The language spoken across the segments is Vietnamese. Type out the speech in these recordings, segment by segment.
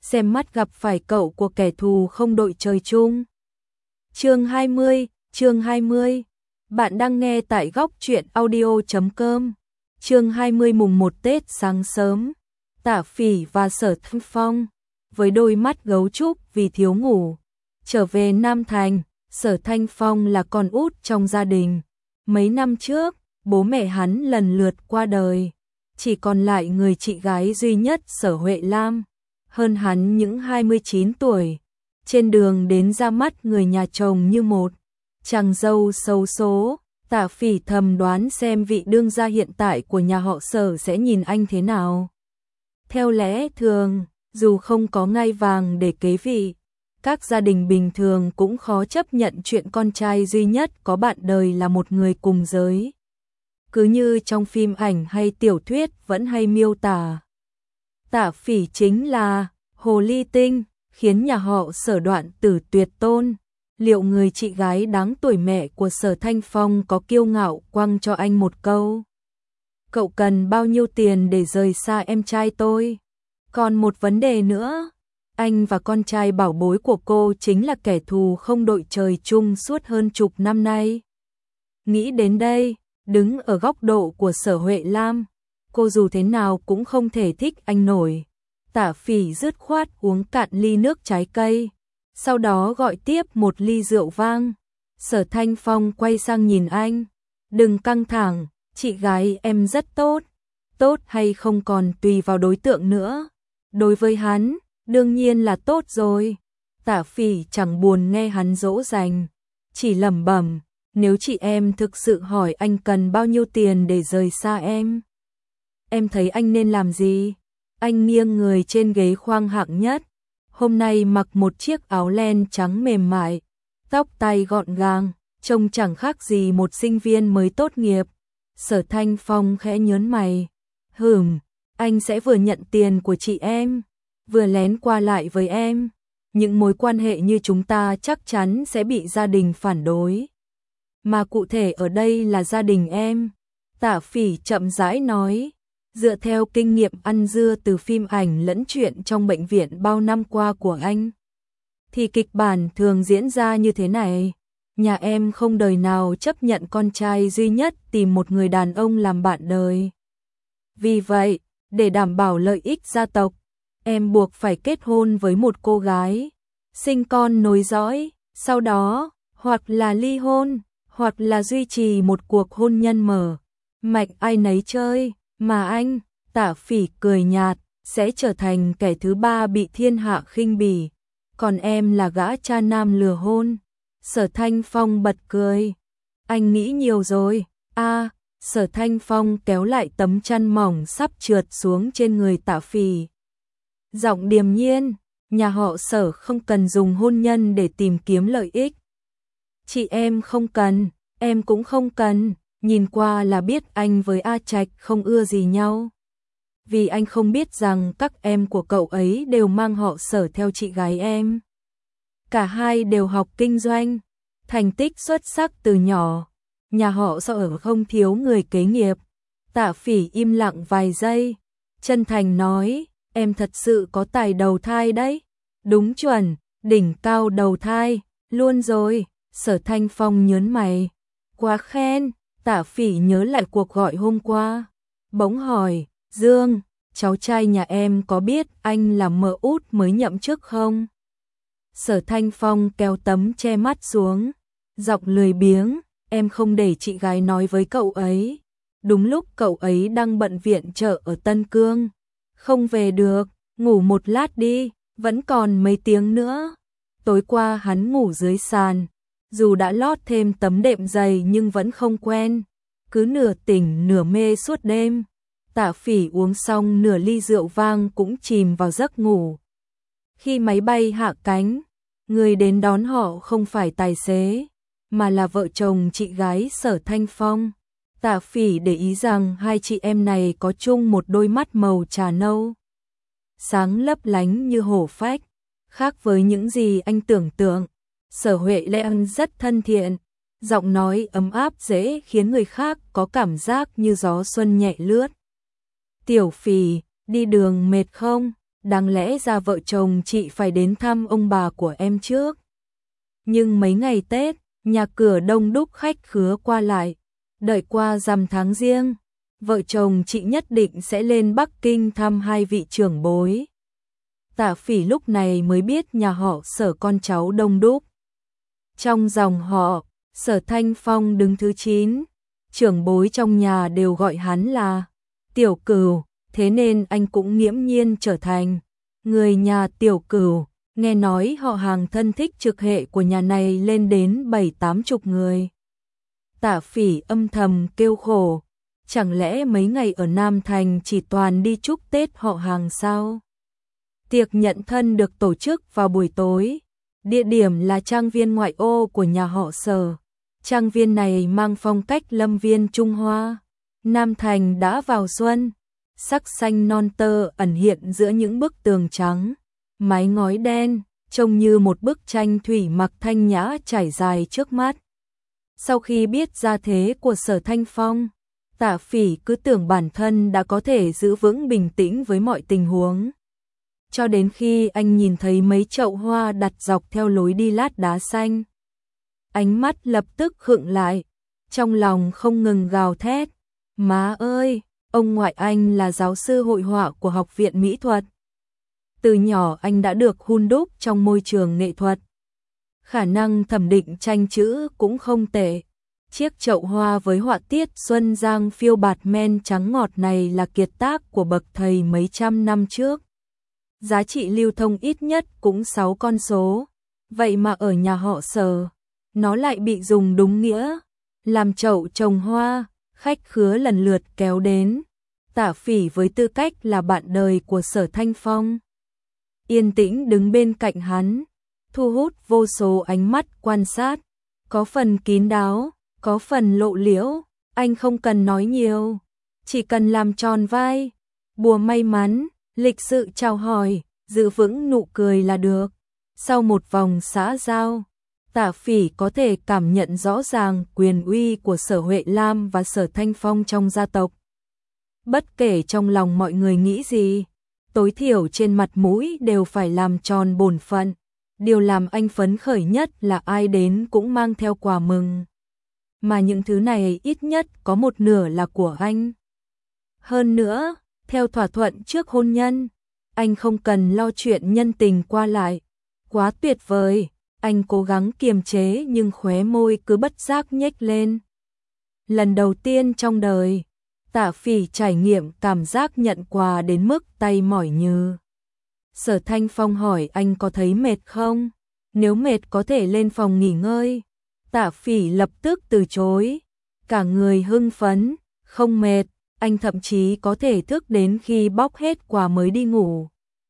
xem mắt gặp phải cậu của kẻ thù không đội trời chung. Chương 20. Bạn đang nghe tại góc truyện audio.com. Chương 20 mùng 1 Tết sáng sớm. Tả Phỉ và Sở Thanh Phong với đôi mắt gấu trúc vì thiếu ngủ trở về Nam Thành. Sở Thanh Phong là con út trong gia đình. Mấy năm trước, bố mẹ hắn lần lượt qua đời, chỉ còn lại người chị gái duy nhất Sở Huệ Lam, hơn hắn những 29 tuổi. Trên đường đến ra mắt người nhà chồng như một chàng dâu xấu số, Tả Phỉ thầm đoán xem vị đương gia hiện tại của nhà họ Sở sẽ nhìn anh thế nào. Theo lẽ thường, dù không có ngai vàng để kế vị, các gia đình bình thường cũng khó chấp nhận chuyện con trai duy nhất có bạn đời là một người cùng giới. Cứ như trong phim ảnh hay tiểu thuyết vẫn hay miêu tả, Tả Phỉ chính là hồ ly tinh, khiến nhà họ Sở đoạn tử tuyệt tôn. Liệu người chị gái đáng tuổi mẹ của Sở Thanh Phong có kiêu ngạo quăng cho anh một câu: "Cậu cần bao nhiêu tiền để rời xa em trai tôi?" Còn một vấn đề nữa, anh và con trai bảo bối của cô chính là kẻ thù không đội trời chung suốt hơn chục năm nay. Nghĩ đến đây, đứng ở góc độ của Sở Huệ Lam, cô dù thế nào cũng không thể thích anh nổi. Tả Phỉ dứt khoát uống cạn ly nước trái cây, sau đó gọi tiếp một ly rượu vang. Sở Thanh Phong quay sang nhìn anh: "Đừng căng thẳng, chị gái em rất tốt. Tốt hay không còn tùy vào đối tượng nữa. Đối với hắn, đương nhiên là tốt rồi." Tả Phỉ chẳng buồn nghe hắn dỗ dành, chỉ lẩm bẩm: "Nếu chị em thực sự hỏi anh cần bao nhiêu tiền để rời xa em thấy anh nên làm gì?" Anh nghiêng người trên ghế khoang hạng nhất, hôm nay mặc một chiếc áo len trắng mềm mại, tóc tai gọn gàng, trông chẳng khác gì một sinh viên mới tốt nghiệp. Sở Thanh Phong khẽ nhớn mày: Anh sẽ vừa nhận tiền của chị em, vừa lén qua lại với em. Những mối quan hệ như chúng ta chắc chắn sẽ bị gia đình phản đối. Mà cụ thể ở đây là gia đình em." Tả Phỉ chậm rãi nói, dựa theo kinh nghiệm ăn dưa từ phim ảnh lẫn chuyện trong bệnh viện bao năm qua của anh, thì kịch bản thường diễn ra như thế này. Nhà em không đời nào chấp nhận con trai duy nhất tìm một người đàn ông làm bạn đời. Vì vậy, để đảm bảo lợi ích gia tộc, em buộc phải kết hôn với một cô gái, sinh con nối dõi, sau đó, hoặc là ly hôn, hoặc là duy trì một cuộc hôn nhân mở mạch ai nấy chơi. Mà anh, Tả Phỉ cười nhạt, sẽ trở thành kẻ thứ ba bị thiên hạ khinh bỉ. Còn em là gã cha nam lừa hôn. Sở Thanh Phong bật cười. Anh nghĩ nhiều rồi. Sở Thanh Phong kéo lại tấm chăn mỏng sắp trượt xuống trên người Tả Phỉ. Giọng điềm nhiên, nhà họ Sở không cần dùng hôn nhân để tìm kiếm lợi ích. Chị em không cần, em cũng không cần. Nhìn qua là biết anh với A Trạch không ưa gì nhau. Vì anh không biết rằng các em của cậu ấy đều mang họ Sở theo chị gái em. Cả hai đều học kinh doanh, thành tích xuất sắc từ nhỏ. Nhà họ Sở không thiếu người kế nghiệp. Tả Phỉ im lặng vài giây, chân thành nói, em thật sự có tài đầu thai đấy. Đúng chuẩn, đỉnh cao đầu thai, luôn rồi. Sở Thanh Phong nhớn mày. Quá khen. Tả Phỉ nhớ lại cuộc gọi hôm qua, bỗng hỏi, Dương, cháu trai nhà em có biết anh là mợ út mới nhậm chức không? Sở Thanh Phong kéo tấm che mắt xuống, giọng lười biếng, em không để chị gái nói với cậu ấy. Đúng lúc cậu ấy đang bận viện trợ ở Tân Cương, không về được, ngủ một lát đi, vẫn còn mấy tiếng nữa. Tối qua hắn ngủ dưới sàn, dù đã lót thêm tấm đệm dày nhưng vẫn không quen, cứ nửa tỉnh nửa mê suốt đêm. Tả Phỉ uống xong nửa ly rượu vang cũng chìm vào giấc ngủ. Khi máy bay hạ cánh, người đến đón họ không phải tài xế, mà là vợ chồng chị gái Sở Thanh Phong. Tả Phỉ để ý rằng hai chị em này có chung một đôi mắt màu trà nâu, sáng lấp lánh như hổ phách, khác với những gì anh tưởng tượng. Sở Huệ Lam rất thân thiện, giọng nói ấm áp dễ khiến người khác có cảm giác như gió xuân nhẹ lướt. Tiểu Phỉ, đi đường mệt không? đáng lẽ ra vợ chồng chị phải đến thăm ông bà của em trước. Nhưng mấy ngày Tết, nhà cửa đông đúc khách khứa qua lại, đợi qua rằm tháng Giêng, vợ chồng chị nhất định sẽ lên Bắc Kinh thăm hai vị trưởng bối. Tạ Phỉ lúc này mới biết nhà họ Sở con cháu đông đúc. Trong dòng họ, Sở Thanh Phong đứng thứ 9, trưởng bối trong nhà đều gọi hắn là Tiểu Cửu, thế nên anh cũng nghiễm nhiên trở thành người nhà Tiểu Cửu. Nghe nói họ hàng thân thích trực hệ của nhà này lên đến 7-80 người. Tạ Phỉ âm thầm kêu khổ, chẳng lẽ mấy ngày ở Nam Thành chỉ toàn đi chúc Tết họ hàng sao? Tiệc nhận thân được tổ chức vào buổi tối, địa điểm là trang viên ngoại ô của nhà họ Sở. Trang viên này mang phong cách lâm viên Trung Hoa. Nam Thành đã vào xuân, sắc xanh non tơ ẩn hiện giữa những bức tường trắng, mái ngói đen, trông như một bức tranh thủy mặc thanh nhã trải dài trước mắt. Sau khi biết gia thế của Sở Thanh Phong, Tạ Phỉ cứ tưởng bản thân đã có thể giữ vững bình tĩnh với mọi tình huống. Cho đến khi anh nhìn thấy mấy chậu hoa đặt dọc theo lối đi lát đá xanh. Ánh mắt lập tức khựng lại, trong lòng không ngừng gào thét. Má ơi, ông ngoại anh là giáo sư hội họa của Học viện Mỹ thuật. Từ nhỏ anh đã được hun đúc trong môi trường nghệ thuật. Khả năng thẩm định tranh chữ cũng không tệ. Chiếc chậu hoa với họa tiết Xuân Giang phiêu bạt men trắng ngọt này là kiệt tác của bậc thầy mấy trăm năm trước. Giá trị lưu thông ít nhất cũng 6 con số. Vậy mà ở nhà họ Sở, nó lại bị dùng đúng nghĩa. Làm chậu trồng hoa, khách khứa lần lượt kéo đến. Tạ Phỉ với tư cách là bạn đời của Sở Thanh Phong, yên tĩnh đứng bên cạnh hắn, thu hút vô số ánh mắt quan sát. Có phần kín đáo, có phần lộ liễu. Anh không cần nói nhiều, chỉ cần làm tròn vai, bùa may mắn, lịch sự chào hỏi, giữ vững nụ cười là được. Sau một vòng xã giao, Tạ Phỉ có thể cảm nhận rõ ràng quyền uy của Sở Huệ Lam và Sở Thanh Phong trong gia tộc. Bất kể trong lòng mọi người nghĩ gì, tối thiểu trên mặt mũi đều phải làm tròn bổn phận. Điều làm anh phấn khởi nhất là ai đến cũng mang theo quà mừng. Mà những thứ này ít nhất có một nửa là của anh. Hơn nữa, theo thỏa thuận trước hôn nhân, anh không cần lo chuyện nhân tình qua lại. Quá tuyệt vời, anh cố gắng kiềm chế nhưng khóe môi cứ bất giác nhếch lên. Lần đầu tiên trong đời, Tạ Phỉ trải nghiệm cảm giác nhận quà đến mức tay mỏi nhừ. Sở Thanh Phong hỏi anh có thấy mệt không? Nếu mệt có thể lên phòng nghỉ ngơi. Tạ Phỉ lập tức từ chối. Cả người hưng phấn, không mệt, anh thậm chí có thể thức đến khi bóc hết quà mới đi ngủ.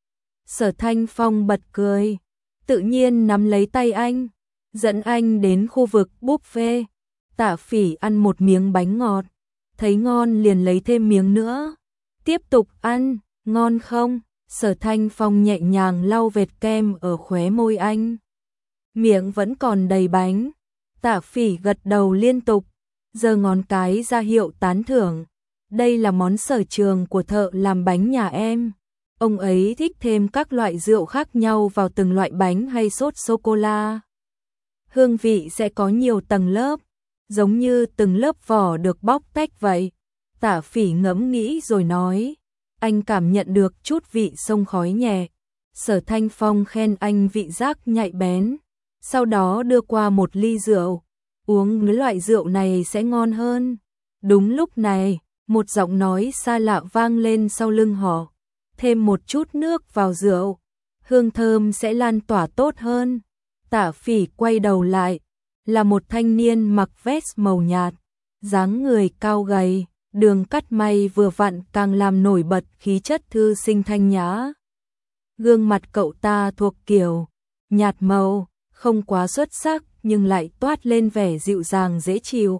Sở Thanh Phong bật cười, tự nhiên nắm lấy tay anh, dẫn anh đến khu vực buffet. Tạ Phỉ ăn một miếng bánh ngọt, thấy ngon liền lấy thêm miếng nữa. Tiếp tục ăn, ngon không? Sở Thanh Phong nhẹ nhàng lau vệt kem ở khóe môi anh. Miệng vẫn còn đầy bánh. Tạ Phỉ gật đầu liên tục, giơ ngón cái ra hiệu tán thưởng. Đây là món sở trường của thợ làm bánh nhà em. Ông ấy thích thêm các loại rượu khác nhau vào từng loại bánh hay sốt sô-cô-la. Hương vị sẽ có nhiều tầng lớp, giống như từng lớp vỏ được bóc tách vậy. Tạ Phỉ ngẫm nghĩ rồi nói, anh cảm nhận được chút vị sông khói nhẹ. Sở Thanh Phong khen anh vị giác nhạy bén, sau đó đưa qua một ly rượu. Uống loại rượu này sẽ ngon hơn. Đúng lúc này, một giọng nói xa lạ vang lên sau lưng họ. Thêm một chút nước vào rượu, hương thơm sẽ lan tỏa tốt hơn. Tạ Phỉ quay đầu lại, là một thanh niên mặc vest màu nhạt, dáng người cao gầy, đường cắt may vừa vặn càng làm nổi bật khí chất thư sinh thanh nhã. Gương mặt cậu ta thuộc kiểu nhạt màu, không quá xuất sắc nhưng lại toát lên vẻ dịu dàng dễ chịu.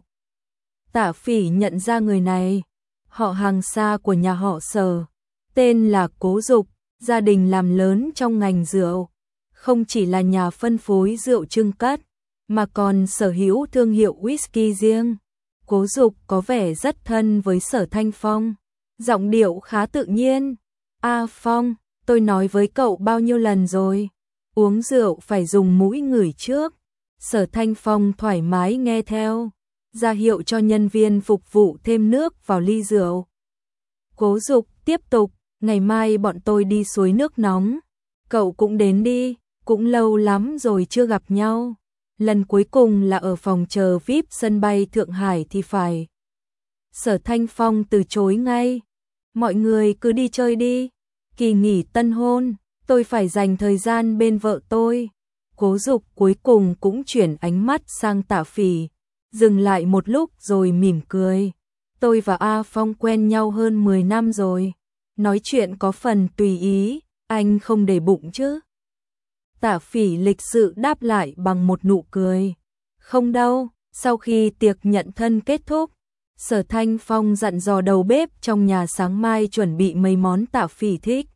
Tạ Phỉ nhận ra người này, họ hàng xa của nhà họ Sở, tên là Cố Dục, gia đình làm lớn trong ngành rượu, không chỉ là nhà phân phối rượu trưng cất, mà còn sở hữu thương hiệu whisky riêng. Cố Dục có vẻ rất thân với Sở Thanh Phong, giọng điệu khá tự nhiên. "A Phong, tôi nói với cậu bao nhiêu lần rồi, uống rượu phải dùng mũi ngửi trước. Sở Thanh Phong thoải mái nghe theo, ra hiệu cho nhân viên phục vụ thêm nước vào ly rượu. Cố Dục tiếp tục, ngày mai bọn tôi đi suối nước nóng, cậu cũng đến đi, cũng lâu lắm rồi chưa gặp nhau. Lần cuối cùng là ở phòng chờ VIP sân bay Thượng Hải thì phải. Sở Thanh Phong từ chối ngay, mọi người cứ đi chơi đi, kỳ nghỉ tân hôn, tôi phải dành thời gian bên vợ tôi. Cố Dục cuối cùng cũng chuyển ánh mắt sang Tạ Phỉ, dừng lại một lúc rồi mỉm cười. Tôi và A Phong quen nhau hơn 10 năm rồi, nói chuyện có phần tùy ý, anh không để bụng chứ? Tạ Phỉ lịch sự đáp lại bằng một nụ cười. Không đâu. Sau khi tiệc nhận thân kết thúc, Sở Thanh Phong dặn dò đầu bếp trong nhà sáng mai chuẩn bị mấy món Tạ Phỉ thích.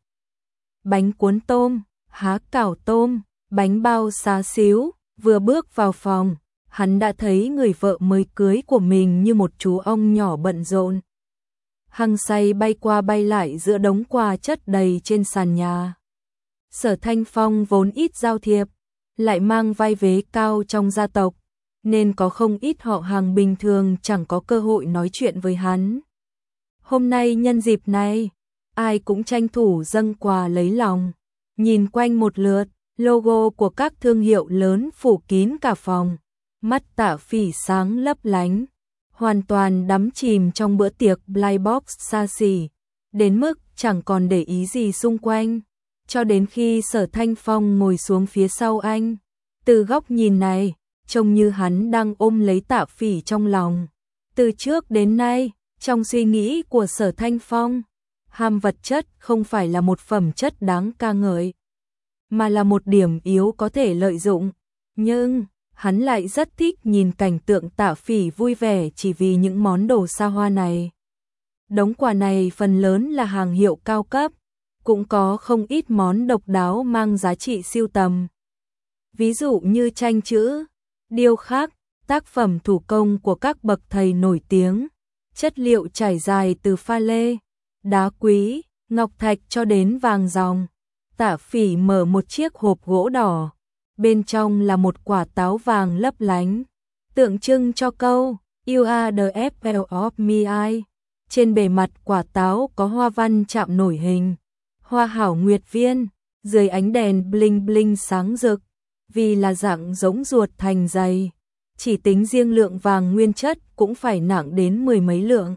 Bánh cuốn tôm, há cảo tôm, bánh bao xá xíu. Vừa bước vào phòng, hắn đã thấy người vợ mới cưới của mình như một chú ong nhỏ bận rộn. Hăng say bay qua bay lại giữa đống quà chất đầy trên sàn nhà. Sở Thanh Phong vốn ít giao thiệp, lại mang vai vế cao trong gia tộc, nên có không ít họ hàng bình thường chẳng có cơ hội nói chuyện với hắn. Hôm nay nhân dịp này, ai cũng tranh thủ dâng quà lấy lòng. Nhìn quanh một lượt, logo của các thương hiệu lớn phủ kín cả phòng. Mắt Tạ Phỉ sáng lấp lánh, hoàn toàn đắm chìm trong bữa tiệc Blind Box xa xỉ, đến mức chẳng còn để ý gì xung quanh. Cho đến khi Sở Thanh Phong ngồi xuống phía sau anh, từ góc nhìn này, trông như hắn đang ôm lấy Tạ Phỉ trong lòng. Từ trước đến nay, trong suy nghĩ của Sở Thanh Phong, ham vật chất không phải là một phẩm chất đáng ca ngợi, mà là một điểm yếu có thể lợi dụng. Nhưng, hắn lại rất thích nhìn cảnh tượng Tạ Phỉ vui vẻ chỉ vì những món đồ xa hoa này. Đống quà này phần lớn là hàng hiệu cao cấp, cũng có không ít món độc đáo mang giá trị sưu tầm. Ví dụ như tranh chữ, điêu khắc, tác phẩm thủ công của các bậc thầy nổi tiếng, chất liệu trải dài từ pha lê, đá quý, ngọc thạch cho đến vàng ròng. Tạ Phỉ mở một chiếc hộp gỗ đỏ, bên trong là một quả táo vàng lấp lánh, tượng trưng cho câu You are the apple of my eye. Trên bề mặt quả táo có hoa văn chạm nổi hình hoa hảo nguyệt viên, dưới ánh đèn bling bling sáng rực, vì là dạng giống ruột thành dày, chỉ tính riêng lượng vàng nguyên chất cũng phải nặng đến 10 mấy lượng.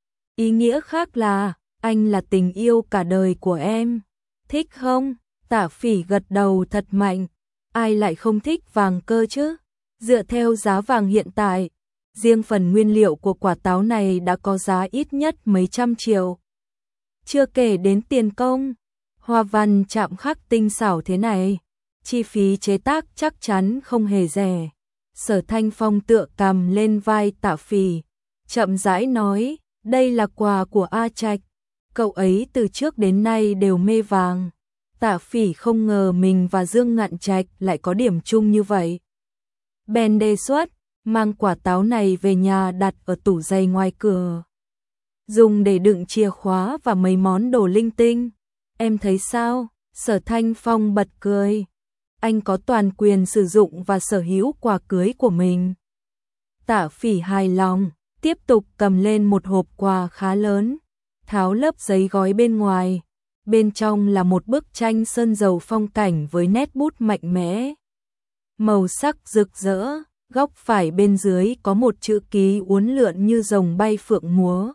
Ý nghĩa khác là, anh là tình yêu cả đời của em, thích không? Tạ Phỉ gật đầu thật mạnh, ai lại không thích vàng cơ chứ? Dựa theo giá vàng hiện tại, riêng phần nguyên liệu của quả táo này đã có giá ít nhất mấy trăm triệu. Chưa kể đến tiền công, hoa văn chạm khắc tinh xảo thế này, chi phí chế tác chắc chắn không hề rẻ. Sở Thanh Phong tựa cằm lên vai Tạ Phỉ, chậm rãi nói, đây là quà của A Trạch, cậu ấy từ trước đến nay đều mê vàng. Tạ Phỉ không ngờ mình và Dương Ngạn Trạch lại có điểm chung như vậy. Bèn đề xuất, mang quả táo này về nhà đặt ở tủ giày ngoài cửa, dùng để đựng chìa khóa và mấy món đồ linh tinh. Em thấy sao? Sở Thanh Phong bật cười. Anh có toàn quyền sử dụng và sở hữu quà cưới của mình. Tạ Phỉ hài lòng, tiếp tục cầm lên một hộp quà khá lớn, tháo lớp giấy gói bên ngoài. Bên trong là một bức tranh sơn dầu phong cảnh với nét bút mạnh mẽ, màu sắc rực rỡ. Góc phải bên dưới có một chữ ký uốn lượn như rồng bay phượng múa.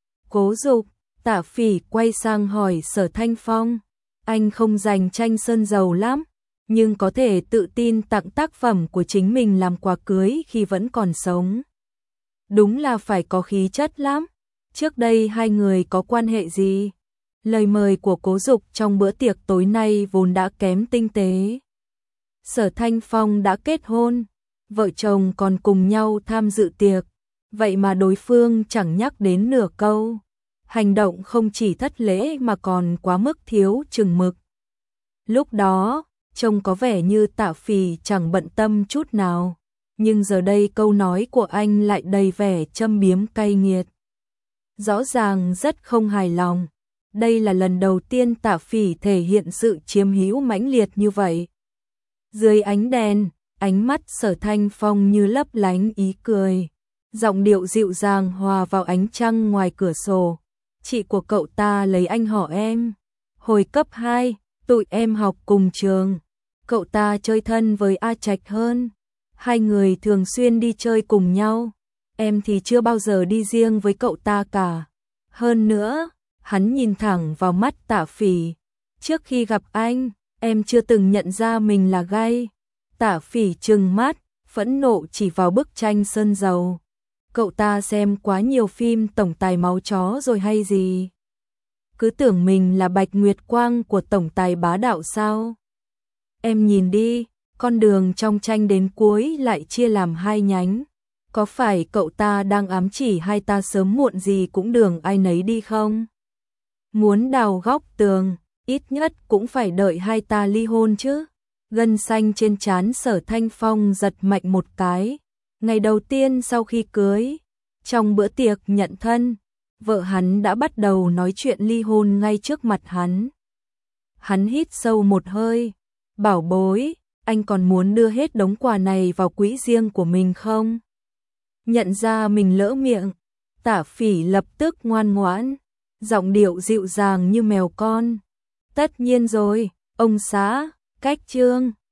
Cố Dục. Tạ Phỉ quay sang hỏi Sở Thanh Phong, anh không dành tranh sơn dầu lắm, nhưng có thể tự tin tặng tác phẩm của chính mình làm quà cưới khi vẫn còn sống. Đúng là phải có khí chất lắm. Trước đây hai người có quan hệ gì? Lời mời của Cố Dục trong bữa tiệc tối nay vốn đã kém tinh tế. Sở Thanh Phong đã kết hôn, vợ chồng còn cùng nhau tham dự tiệc, vậy mà đối phương chẳng nhắc đến nửa câu. Hành động không chỉ thất lễ mà còn quá mức thiếu chừng mực. Lúc đó, trông có vẻ như Tạ Phỉ chẳng bận tâm chút nào, nhưng giờ đây câu nói của anh lại đầy vẻ châm biếm cay nghiệt. Rõ ràng rất không hài lòng. Đây là lần đầu tiên Tạ Phỉ thể hiện sự chiếm hữu mãnh liệt như vậy. Dưới ánh đèn, ánh mắt Sở Thanh Phong như lấp lánh ý cười. Giọng điệu dịu dàng hòa vào ánh trăng ngoài cửa sổ. Chị của cậu ta lấy anh họ em. Hồi cấp 2, tụi em học cùng trường. Cậu ta chơi thân với A Trạch hơn. Hai người thường xuyên đi chơi cùng nhau. Em thì chưa bao giờ đi riêng với cậu ta cả. Hơn nữa, hắn nhìn thẳng vào mắt Tạ Phỉ. Trước khi gặp anh, em chưa từng nhận ra mình là gay. Tạ Phỉ trừng mắt, phẫn nộ chỉ vào bức tranh sơn dầu. Cậu ta xem quá nhiều phim tổng tài máu chó rồi hay gì? Cứ tưởng mình là Bạch Nguyệt Quang của tổng tài bá đạo sao? Em nhìn đi, con đường trong tranh đến cuối lại chia làm hai nhánh. Có phải cậu ta đang ám chỉ hai ta sớm muộn gì cũng đường ai nấy đi không? Muốn đào góc tường, ít nhất cũng phải đợi hai ta ly hôn chứ. Gân xanh trên trán Sở Thanh Phong giật mạnh một cái. Ngày đầu tiên sau khi cưới, trong bữa tiệc nhận thân, vợ hắn đã bắt đầu nói chuyện ly hôn ngay trước mặt hắn. Hắn hít sâu một hơi. Bảo bối, anh còn muốn đưa hết đống quà này vào quỹ riêng của mình không? Nhận ra mình lỡ miệng, Tạ Phỉ lập tức ngoan ngoãn, giọng điệu dịu dàng như mèo con. Tất nhiên rồi, ông xã, cách chương.